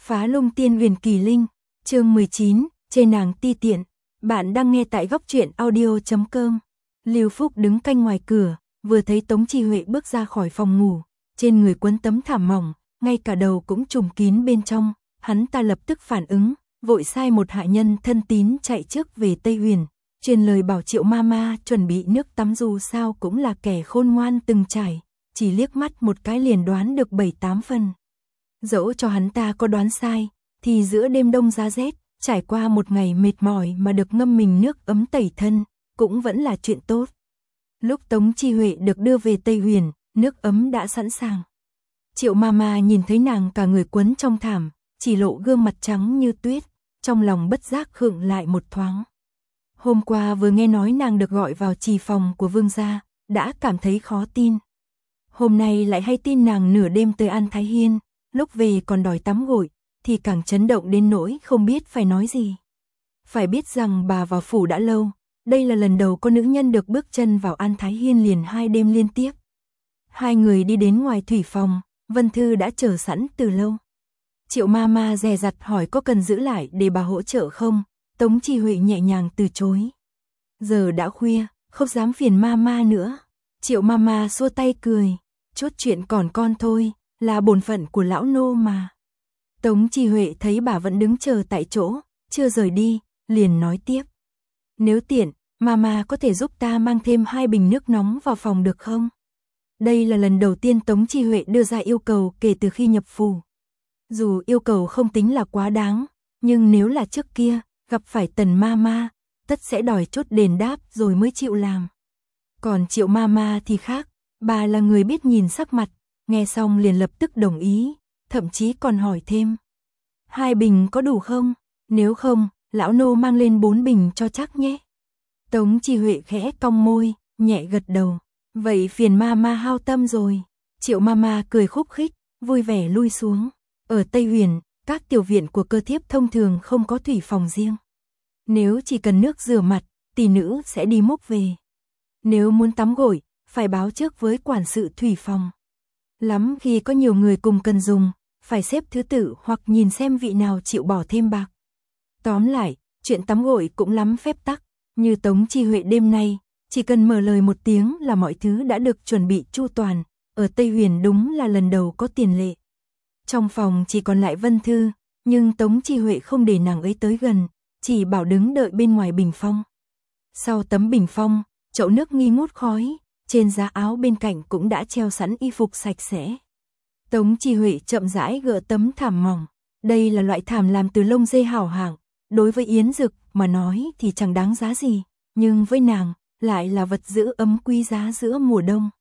Phá Lung Tiên Huyền Kỳ Linh, chương 19, chê nàng ti tiện. Bạn đang nghe tại góc truyện audio.com. Lưu Phúc đứng canh ngoài cửa, vừa thấy Tống Chi Huệ bước ra khỏi phòng ngủ, trên người quấn tấm thảm mỏng, ngay cả đầu cũng trùm kín bên trong, hắn ta lập tức phản ứng, vội sai một hạ nhân thân tín chạy trước về Tây Huyền, truyền lời bảo Triệu Mama chuẩn bị nước tắm, dù sao cũng là kẻ khôn ngoan từng trải, chỉ liếc mắt một cái liền đoán được 7-8 phần. Dẫu cho hắn ta có đoán sai, thì giữa đêm đông giá rét, trải qua một ngày mệt mỏi mà được ngâm mình nước ấm tẩy thân, cũng vẫn là chuyện tốt. Lúc Tống Chi Huệ được đưa về Tây Huyền, nước ấm đã sẵn sàng. Triệu Mama nhìn thấy nàng cả người quấn trong thảm, chỉ lộ gương mặt trắng như tuyết, trong lòng bất giác khựng lại một thoáng. Hôm qua vừa nghe nói nàng được gọi vào trì phòng của vương gia, đã cảm thấy khó tin. Hôm nay lại hay tin nàng nửa đêm tới An Thái Hiên, lúc về còn đòi tắm gội, thì càng chấn động đến nỗi không biết phải nói gì. Phải biết rằng bà vào phủ đã lâu, đây là lần đầu có nữ nhân được bước chân vào An Thái Hiên liền 2 đêm liên tiếp. Hai người đi đến ngoài thủy phòng, Vân Thư đã chờ sẵn từ lâu. Triệu Mama dè dặt hỏi có cần giữ lại để bà hỗ trợ không, Tống Chi Huệ nhẹ nhàng từ chối. Giờ đã khuya, không dám phiền Mama nữa. Triệu Mama xua tay cười, chút chuyện còn con thôi, là bổn phận của lão nô mà. Tống Chi Huệ thấy bà vẫn đứng chờ tại chỗ, chưa rời đi, liền nói tiếp. Nếu tiện, Mama có thể giúp ta mang thêm 2 bình nước nóng vào phòng được không? Đây là lần đầu tiên Tống Chi Huệ đưa ra yêu cầu kể từ khi nhập phủ. Dù yêu cầu không tính là quá đáng, nhưng nếu là trước kia, gặp phải Tần Mama, tất sẽ đòi chút đền đáp rồi mới chịu làm. Còn Triệu Mama thì khác, bà là người biết nhìn sắc mặt, nghe xong liền lập tức đồng ý, thậm chí còn hỏi thêm. 2 bình có đủ không? Nếu không, lão nô mang lên 4 bình cho chắc nhé. Tống Chi Huệ khẽ cong môi, nhẹ gật đầu. Vậy phiền Mama hao tâm rồi. Triệu Mama cười khúc khích, vui vẻ lui xuống. Ở Tây Huyền, các tiểu viện của cơ thiếp thông thường không có thủy phòng riêng. Nếu chỉ cần nước rửa mặt, tỷ nữ sẽ đi múc về. Nếu muốn tắm gội, phải báo trước với quản sự thủy phòng. Lắm khi có nhiều người cùng cần dùng, phải xếp thứ tự hoặc nhìn xem vị nào chịu bỏ thêm bạc. Tóm lại, chuyện tắm gội cũng lắm phép tắc, như Tống Chi Huệ đêm nay, chỉ cần mở lời một tiếng là mọi thứ đã được chuẩn bị chu toàn, ở Tây Huyền đúng là lần đầu có tiền lệ. Trong phòng chỉ còn lại Vân Thư, nhưng Tống Chi Huệ không để nàng ấy tới gần, chỉ bảo đứng đợi bên ngoài bình phong. Sau tấm bình phong, chậu nước nghi ngút khói, trên giá áo bên cạnh cũng đã treo sẵn y phục sạch sẽ. Tống Chi Huệ chậm rãi gỡ tấm thảm mỏng, đây là loại thảm làm từ lông dê hảo hạng, đối với Yến Dực mà nói thì chẳng đáng giá gì, nhưng với nàng, lại là vật giữ ấm quý giá giữa mùa đông.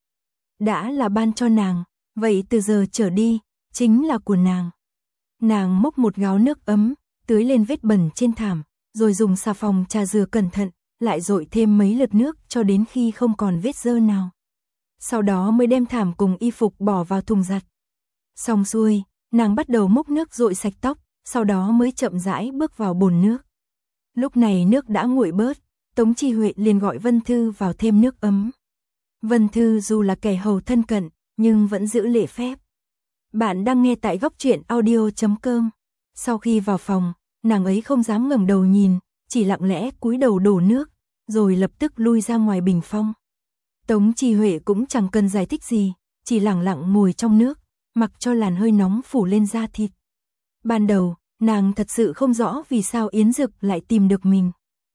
Đã là ban cho nàng, vậy từ giờ trở đi, chính là của nàng. Nàng múc một gáo nước ấm, tưới lên vết bẩn trên thảm, rồi dùng xà phòng chà rửa cẩn thận, lại dội thêm mấy lượt nước cho đến khi không còn vết dơ nào. Sau đó mới đem thảm cùng y phục bỏ vào thùng giặt. Xong xuôi, nàng bắt đầu múc nước dội sạch tóc, sau đó mới chậm rãi bước vào bồn nước. Lúc này nước đã nguội bớt, Tống Chi Huệ liền gọi Vân Thư vào thêm nước ấm. Vân Thư dù là kẻ hầu thân cận, nhưng vẫn giữ lễ phép. Bạn đang nghe tại góc truyện audio.com. Sau khi vào phòng, nàng ấy không dám ngẩng đầu nhìn, chỉ lặng lẽ cúi đầu đổ nước, rồi lập tức lui ra ngoài bình phong. Tống Chi Huệ cũng chẳng cần giải thích gì, chỉ lặng lặng ngồi trong nước, mặc cho làn hơi nóng phủ lên da thịt. Ban đầu, nàng thật sự không rõ vì sao Yến Dực lại tìm được mình.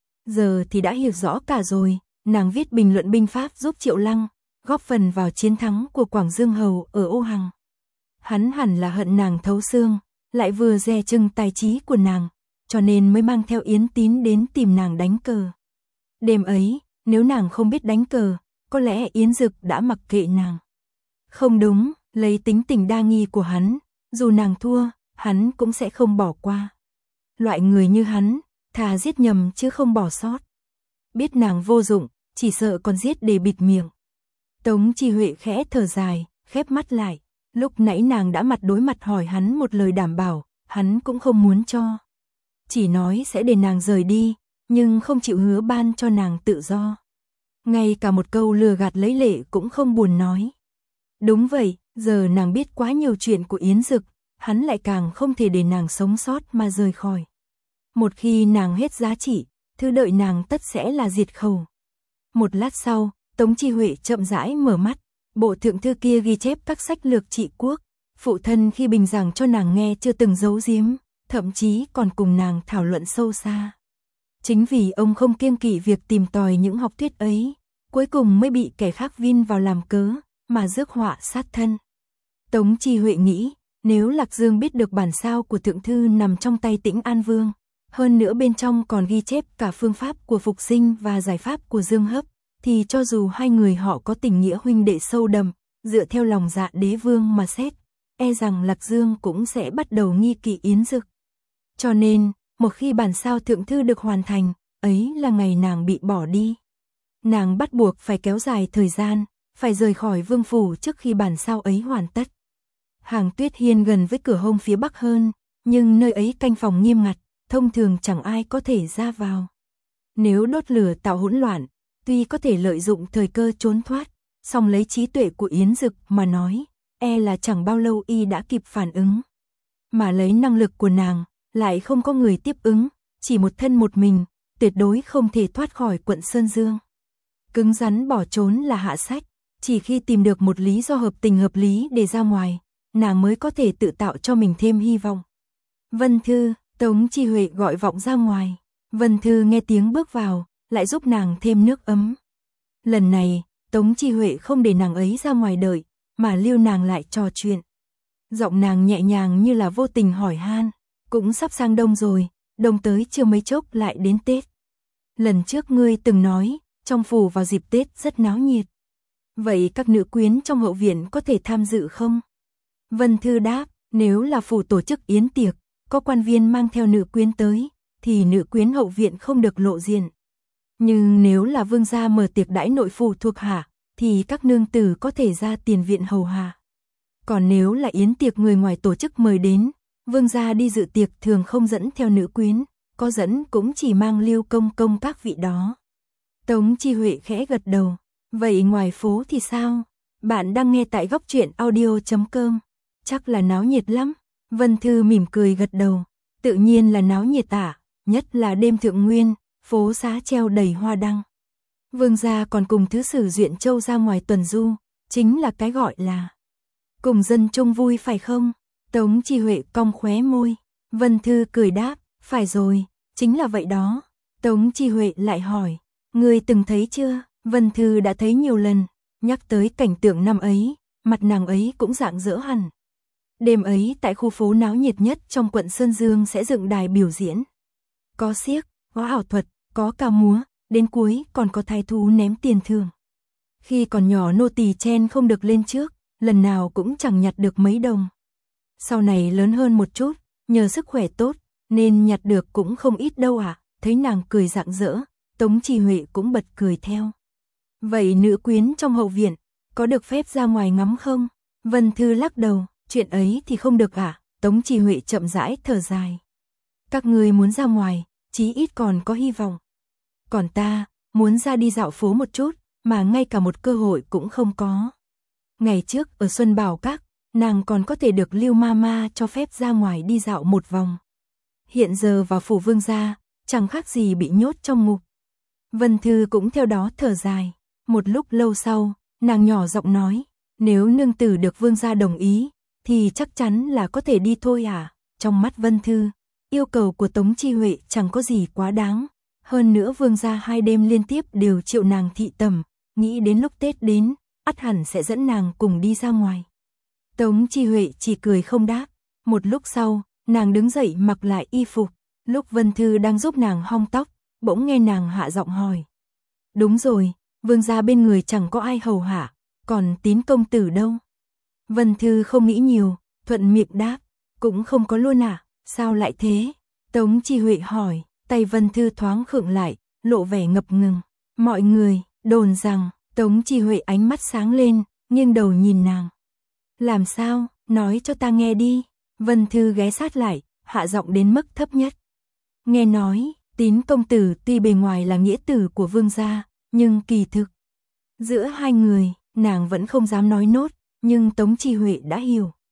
Giờ thì đã hiểu rõ cả rồi, nàng viết bình luận binh pháp giúp Triệu Lăng, góp phần vào chiến thắng của Quảng Dương Hầu ở Ô Hằng. Hắn hẳn là hận nàng thấu xương, lại vừa dè chừng tài trí của nàng, cho nên mới mang theo Yến Tín đến tìm nàng đánh cờ. Đêm ấy, nếu nàng không biết đánh cờ, có lẽ Yến Dực đã mặc kệ nàng. Không đúng, lấy tính tình đa nghi của hắn, dù nàng thua, hắn cũng sẽ không bỏ qua. Loại người như hắn, thà giết nhầm chứ không bỏ sót. Biết nàng vô dụng, chỉ sợ còn giết để bịt miệng. Tống Chi Huệ khẽ thở dài, khép mắt lại. Lúc nãy nàng đã mặt đối mặt hỏi hắn một lời đảm bảo, hắn cũng không muốn cho. Chỉ nói sẽ để nàng rời đi, nhưng không chịu hứa ban cho nàng tự do. Ngay cả một câu lừa gạt lấy lệ cũng không buồn nói. Đúng vậy, giờ nàng biết quá nhiều chuyện của Yến Dực, hắn lại càng không thể để nàng sống sót mà rời khỏi. Một khi nàng hết giá trị, thứ đợi nàng tất sẽ là diệt khẩu. Một lát sau, Tống Chi Huệ chậm rãi mở mắt, bộ thượng thư kia ghi chép các sách lược trị quốc, phụ thân khi bình giảng cho nàng nghe chưa từng giấu giếm, thậm chí còn cùng nàng thảo luận sâu xa. Chính vì ông không kiêng kỵ việc tìm tòi những học thuyết ấy, cuối cùng mới bị kẻ khác vin vào làm cớ, mà rước họa sát thân. Tống Chi Huệ nghĩ, nếu Lạc Dương biết được bản sao của thượng thư nằm trong tay Tĩnh An Vương, hơn nữa bên trong còn ghi chép cả phương pháp của Phục Sinh và giải pháp của Dương Hấp, thì cho dù hai người họ có tình nghĩa huynh đệ sâu đậm, dựa theo lòng dạ đế vương mà xét, e rằng Lạc Dương cũng sẽ bắt đầu nghi kỵ Yến Dực. Cho nên, một khi bản sao thượng thư được hoàn thành, ấy là ngày nàng bị bỏ đi. Nàng bắt buộc phải kéo dài thời gian, phải rời khỏi vương phủ trước khi bản sao ấy hoàn tất. Hàng Tuyết Hiên gần với cửa hông phía bắc hơn, nhưng nơi ấy canh phòng nghiêm ngặt, thông thường chẳng ai có thể ra vào. Nếu đốt lửa tạo hỗn loạn, tuy có thể lợi dụng thời cơ trốn thoát, song lấy trí tuệ của Yến Dực mà nói, e là chẳng bao lâu y đã kịp phản ứng. Mà lấy năng lực của nàng, lại không có người tiếp ứng, chỉ một thân một mình, tuyệt đối không thể thoát khỏi quận Sơn Dương. Cứng rắn bỏ trốn là hạ sách, chỉ khi tìm được một lý do hợp tình hợp lý để ra ngoài, nàng mới có thể tự tạo cho mình thêm hy vọng. Vân Thư, Tống Chi Huệ gọi vọng ra ngoài. Vân Thư nghe tiếng bước vào, lại giúp nàng thêm nước ấm. Lần này, Tống Chi Huệ không để nàng ấy ra ngoài đợi, mà lưu nàng lại trò chuyện. Giọng nàng nhẹ nhàng như là vô tình hỏi han, cũng sắp sang đông rồi, đông tới chưa mấy chốc lại đến Tết. Lần trước ngươi từng nói, trong phủ vào dịp Tết rất náo nhiệt. Vậy các nữ quyến trong hậu viện có thể tham dự không? Vân Thư đáp, nếu là phủ tổ chức yến tiệc, có quan viên mang theo nữ quyến tới, thì nữ quyến hậu viện không được lộ diện. Nhưng nếu là vương gia mở tiệc đãi nội phủ thuộc hạ, thì các nương tử có thể ra tiền viện hầu hạ. Còn nếu là yến tiệc người ngoài tổ chức mời đến, vương gia đi dự tiệc thường không dẫn theo nữ quyến, có dẫn cũng chỉ mang Lưu công các vị đó. Tống Chi Huệ khẽ gật đầu, vậy ngoài phố thì sao? Bạn đang nghe tại góc truyện audio.com, chắc là náo nhiệt lắm. Vân Thư mỉm cười gật đầu, tự nhiên là náo nhiệt ạ, nhất là đêm thượng nguyên, phố xá treo đầy hoa đăng. Vương gia còn cùng thứ sử Duyện Châu ra ngoài tuần du, chính là cái gọi là cùng dân chung vui phải không? Tống Chi Huệ cong khóe môi. Vân Thư cười đáp, phải rồi, chính là vậy đó. Tống Chi Huệ lại hỏi, ngươi từng thấy chưa? Vân Thư đã thấy nhiều lần, nhắc tới cảnh tượng năm ấy, mặt nàng ấy cũng rạng rỡ hẳn. Đêm ấy tại khu phố náo nhiệt nhất trong quận Sơn Dương sẽ dựng đài biểu diễn. Có xiếc, có ảo thuật, có ca múa, đến cuối còn có thái thú ném tiền thưởng. Khi còn nhỏ nô tỳ chen không được lên trước, lần nào cũng chẳng nhặt được mấy đồng. Sau này lớn hơn một chút, nhờ sức khỏe tốt, nên nhặt được cũng không ít đâu ạ. Thấy nàng cười rạng rỡ, Tống Chi Huệ cũng bật cười theo. Vậy nữ quyến trong hậu viện, có được phép ra ngoài ngắm không? Vân Thư lắc đầu, chuyện ấy thì không được ạ. Tống Chi Huệ chậm rãi thở dài. Các ngươi muốn ra ngoài, chí ít còn có hy vọng. Còn ta, muốn ra đi dạo phố một chút, mà ngay cả một cơ hội cũng không có. Ngày trước ở Xuân Bảo Các, nàng còn có thể được Lưu Mama cho phép ra ngoài đi dạo một vòng. Hiện giờ vào phủ vương gia, chẳng khác gì bị nhốt trong ngục. Vân Thư cũng theo đó thở dài. Một lúc lâu sau, nàng nhỏ giọng nói, nếu nương tử được vương gia đồng ý, thì chắc chắn là có thể đi thôi à. Trong mắt Vân Thư, yêu cầu của Tống Chi Huệ chẳng có gì quá đáng. Hơn nữa vương gia 2 đêm liên tiếp đều triệu nàng thị tẩm, nghĩ đến lúc Tết đến, ắt hẳn sẽ dẫn nàng cùng đi ra ngoài. Tống Chi Huệ chỉ cười không đáp. Một lúc sau, nàng đứng dậy mặc lại y phục. Lúc Vân Thư đang giúp nàng hong tóc, bỗng nghe nàng hạ giọng hỏi. Đúng rồi, vương gia bên người chẳng có ai hầu hạ, còn Tín công tử đâu? Vân Thư không nghĩ nhiều, thuận miệng đáp, cũng không có luôn à, sao lại thế? Tống Chi Huệ hỏi, tay Vân Thư thoáng khựng lại, lộ vẻ ngập ngừng. Mọi người đồn rằng, Tống Chi Huệ ánh mắt sáng lên, nghiêng đầu nhìn nàng. Làm sao, nói cho ta nghe đi. Vân Thư ghé sát lại, hạ giọng đến mức thấp nhất. Nghe nói, Tín công tử tuy bề ngoài là nghĩa tử của vương gia, nhưng kỳ thực giữa hai người, nàng vẫn không dám nói nốt, nhưng Tống Chi Huệ đã hiểu.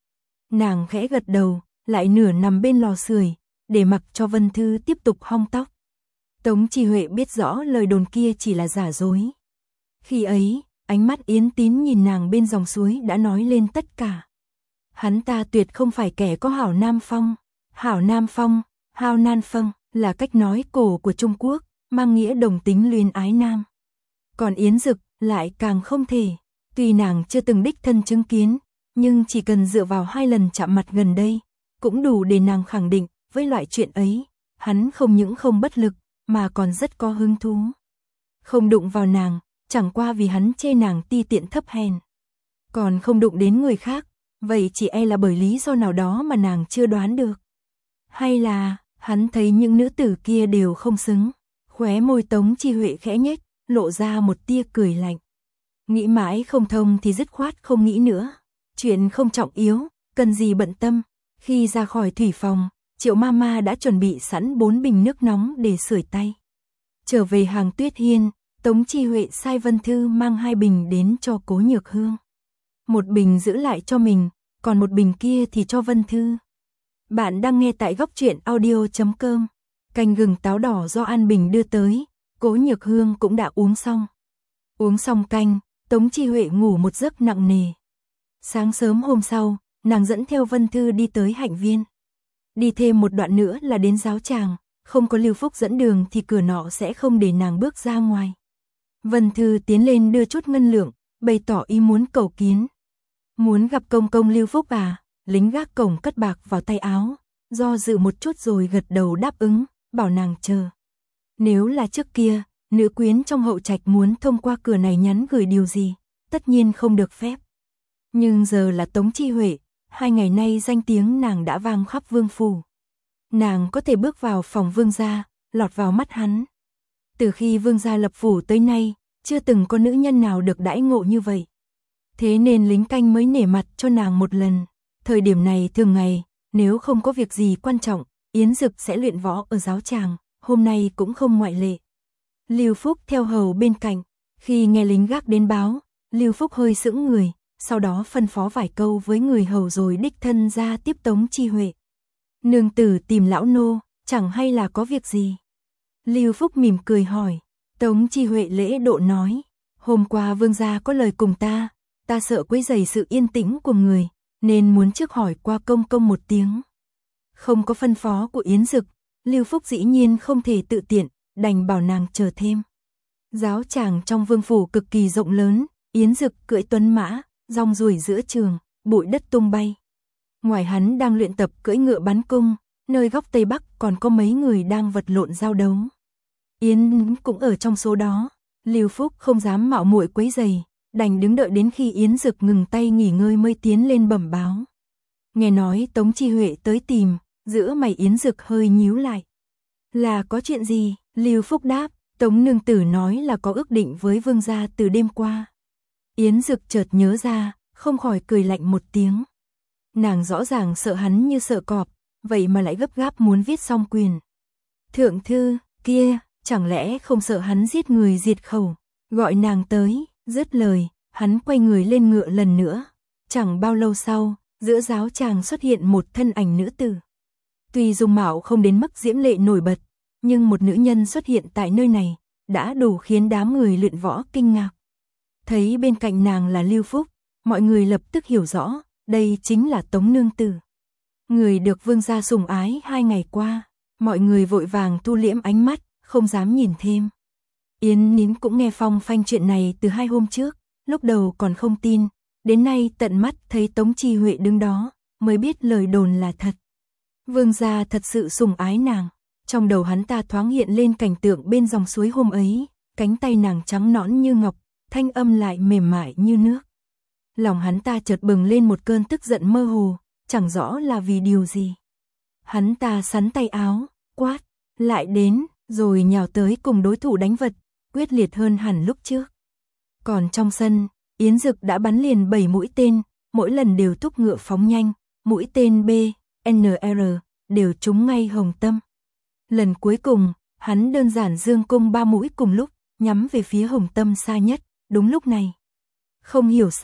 Nàng khẽ gật đầu, lại nửa nằm bên lò sưởi, để mặc cho Vân Thư tiếp tục hong tóc. Tống Chi Huệ biết rõ lời đồn kia chỉ là giả dối. Khi ấy, ánh mắt Yến Tín nhìn nàng bên dòng suối đã nói lên tất cả. Hắn ta tuyệt không phải kẻ có hảo nam phong. Hảo nam phong, hao nan phong là cách nói cổ của Trung Quốc, mang nghĩa đồng tính luyến ái nam. Còn Yến Dực lại càng không thể. Tuy nàng chưa từng đích thân chứng kiến, nhưng chỉ cần dựa vào 2 lần chạm mặt gần đây, cũng đủ để nàng khẳng định, với loại chuyện ấy, hắn không những không bất lực, mà còn rất có hứng thú. Không đụng vào nàng, chẳng qua vì hắn chê nàng ti tiện thấp hèn. Còn không đụng đến người khác, vậy chỉ e là bởi lý do nào đó mà nàng chưa đoán được. Hay là, hắn thấy những nữ tử kia đều không xứng. Khóe môi Tống Chi Huệ khẽ nhếch, lộ ra một tia cười lạnh. Nghĩ mãi không thông thì dứt khoát không nghĩ nữa. Chuyện không trọng yếu, cần gì bận tâm. Khi ra khỏi thủy phòng, Triệu Mama đã chuẩn bị sẵn 4 bình nước nóng để sưởi tay. Trở về hàng Tuyết Hiên, Tống Chi Huệ sai Vân Thư mang 2 bình đến cho Cố Nhược Hương. Một bình giữ lại cho mình, còn một bình kia thì cho Vân Thư. Bạn đang nghe tại Góc Truyện Audio.com. Canh gừng táo đỏ do An Bình đưa tới, Cố Nhược Hương cũng đã uống xong. Uống xong canh, Tống Chi Huệ ngủ một giấc nặng nề. Sáng sớm hôm sau, nàng dẫn theo Vân Thư đi tới Hạnh Viên. Đi thêm một đoạn nữa là đến giáo tràng, không có Lưu Phúc dẫn đường thì cửa nọ sẽ không để nàng bước ra ngoài. Vân Thư tiến lên đưa chút ngân lượng, bày tỏ ý muốn cầu kiến. Muốn gặp công công Lưu Phúc à? Lính gác cổng cất bạc vào tay áo, do dự một chút rồi gật đầu đáp ứng, bảo nàng chờ. Nếu là trước kia, nữ quyến trong hậu trạch muốn thông qua cửa này nhắn gửi điều gì, tất nhiên không được phép. Nhưng giờ là Tống Chi Huệ, 2 ngày nay danh tiếng nàng đã vang khắp vương phủ. Nàng có thể bước vào phòng vương gia, lọt vào mắt hắn. Từ khi vương gia lập phủ tới nay, chưa từng có nữ nhân nào được đãi ngộ như vậy. Thế nên lính canh mới nể mặt cho nàng một lần. Thời điểm này thường ngày, nếu không có việc gì quan trọng, Yến Dực sẽ luyện võ ở giáo tràng, hôm nay cũng không ngoại lệ. Lưu Phúc theo hầu bên cạnh, khi nghe lính gác đến báo, Lưu Phúc hơi sững người, sau đó phân phó vài câu với người hầu rồi đích thân ra tiếp Tống Chi Huệ. Nương tử tìm lão nô, chẳng hay là có việc gì? Lưu Phúc mỉm cười hỏi. Tống Chi Huệ lễ độ nói, hôm qua vương gia có lời cùng ta sợ quấy rầy sự yên tĩnh của người, nên muốn trước hỏi qua công công một tiếng. Không có phân phó của Yến Dực, Lưu Phúc dĩ nhiên không thể tự tiện, đành bảo nàng chờ thêm. Giáo tràng trong vương phủ cực kỳ rộng lớn, Yến Dực cưỡi tuấn mã, rong ruổi giữa trường, bụi đất tung bay. Ngoài hắn đang luyện tập cưỡi ngựa bắn cung, nơi góc Tây Bắc còn có mấy người đang vật lộn giao đấu. Yến cũng ở trong số đó, Lưu Phúc không dám mạo muội quấy rầy, đành đứng đợi đến khi Yến Dực ngừng tay nghỉ ngơi mới tiến lên bẩm báo. Nghe nói Tống Chi Huệ tới tìm, giữa mày Yến Dực hơi nhíu lại. Là có chuyện gì? Lưu Phúc đáp, Tống nương tử nói là có ước định với vương gia từ đêm qua. Yến Dực chợt nhớ ra, không khỏi cười lạnh một tiếng. Nàng rõ ràng sợ hắn như sợ cọp, vậy mà lại gấp gáp muốn viết xong quyền. Thượng thư, kia, chẳng lẽ không sợ hắn giết người diệt khẩu, gọi nàng tới, dứt lời, hắn quay người lên ngựa lần nữa. Chẳng bao lâu sau, giữa giáo tràng xuất hiện một thân ảnh nữ tử. Tuy dung mạo không đến mức diễm lệ nổi bật, nhưng một nữ nhân xuất hiện tại nơi này, đã đủ khiến đám người luyện võ kinh ngạc. Thấy bên cạnh nàng là Lưu Phúc, mọi người lập tức hiểu rõ, đây chính là Tống nương tử. Người được vương gia sủng ái 2 ngày qua, mọi người vội vàng thu liễm ánh mắt, không dám nhìn thêm. Yến Nín cũng nghe phong phanh chuyện này từ 2 hôm trước, lúc đầu còn không tin, đến nay tận mắt thấy Tống Chi Huệ đứng đó, mới biết lời đồn là thật. Vương gia thật sự sủng ái nàng, trong đầu hắn ta thoáng hiện lên cảnh tượng bên dòng suối hôm ấy, cánh tay nàng trắng nõn như ngọc, thanh âm lại mềm mại như nước. Lòng hắn ta chợt bừng lên một cơn tức giận mơ hồ, chẳng rõ là vì điều gì. Hắn ta sắn tay áo, quát, lại đến, rồi nhào tới cùng đối thủ đánh vật, quyết liệt hơn hẳn lúc trước. Còn trong sân, Yến Dực đã bắn liền 7 mũi tên, mỗi lần đều thúc ngựa phóng nhanh, mũi tên B, NR, đều trúng ngay hồng tâm. Lần cuối cùng, hắn đơn giản dương cung 3 mũi cùng lúc, nhắm về phía hồng tâm xa nhất, đúng lúc này. Không hiểu sao,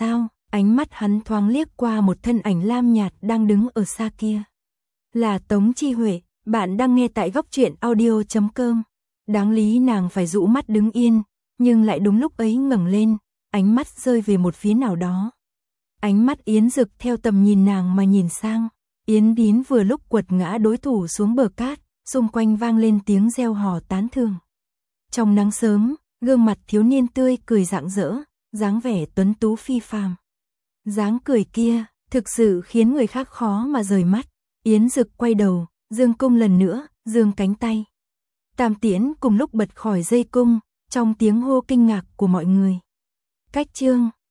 Ánh mắt hắn thoáng liếc qua một thân ảnh lam nhạt đang đứng ở xa kia. Là Tống Chi Huệ, bạn đang nghe tại góc truyện audio.com. Đáng lý nàng phải dụ mắt đứng yên, nhưng lại đúng lúc ấy ngẩng lên, ánh mắt rơi về một phía nào đó. Ánh mắt Yến Dực theo tầm nhìn nàng mà nhìn sang, Yến Đín vừa lúc quật ngã đối thủ xuống bờ cát, xung quanh vang lên tiếng reo hò tán thưởng. Trong nắng sớm, gương mặt thiếu niên tươi cười rạng rỡ, dáng vẻ tuấn tú phi phàm. Dáng cười kia, thực sự khiến người khác khó mà rời mắt. Yến Dực quay đầu, dương cung lần nữa, giương cánh tay. Tam Tiễn cùng lúc bật khỏi dây cung, trong tiếng hô kinh ngạc của mọi người. Cách chương